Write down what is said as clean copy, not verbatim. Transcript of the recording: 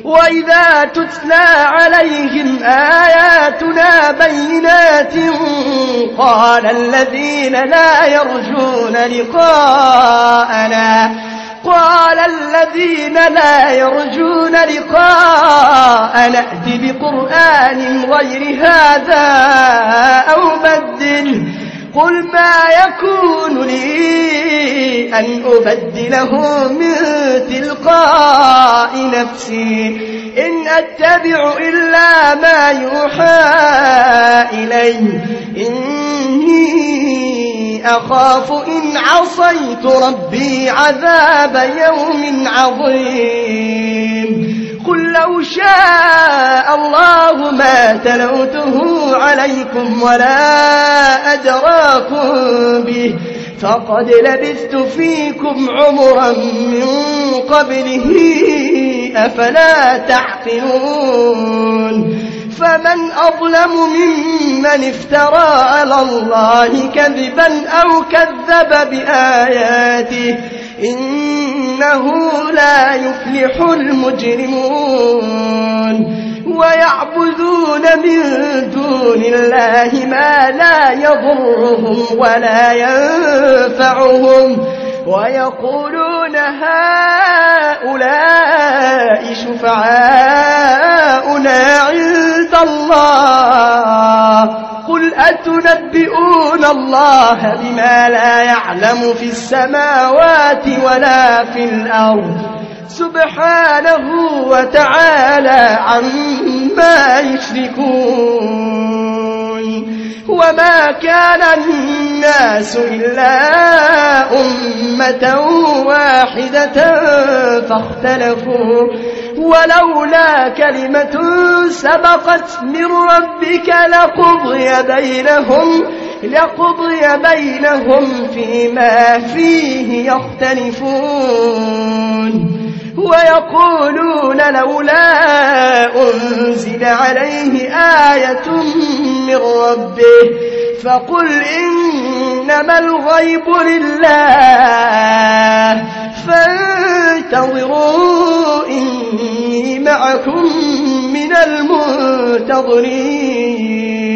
وإذا تتلى عليهم آياتنا بينات قال الذين لا يرجون لقاءنا ائت بقرآن غير هذا أو بدله قل ما يكون لي أن أبدله من تلقاء نفسي إن أتبع إلا ما يوحى إلي إني أخاف إن عصيت ربي عذاب يوم عظيم قل لو شاء الله ما تلوته عليكم ولا أدراكم به فقد لبثت فيكم عمرا من قبله أفلا تعقلون فمن أظلم ممن افترى على الله كذبا أو كذب بآياته إنه لا يفلح المجرمون ويعبدون من دون الله ما لا يضرهم ولا ينفعهم ويقولون هؤلاء شفعاؤنا عند الله قل أتنبئون الله بما لا يعلم في السماوات ولا في الأرض سبحانه وتعالى عما يشركون وما كان الناس إلا أمة واحدة فاختلفوا ولولا كلمة سبقت من ربك لقضي بينهم فيما فيه يختلفون ويقولون لولا أنزل عليه آية من ربه فقل إنما الغيب لله فانتظروا إني معكم من المنتظرين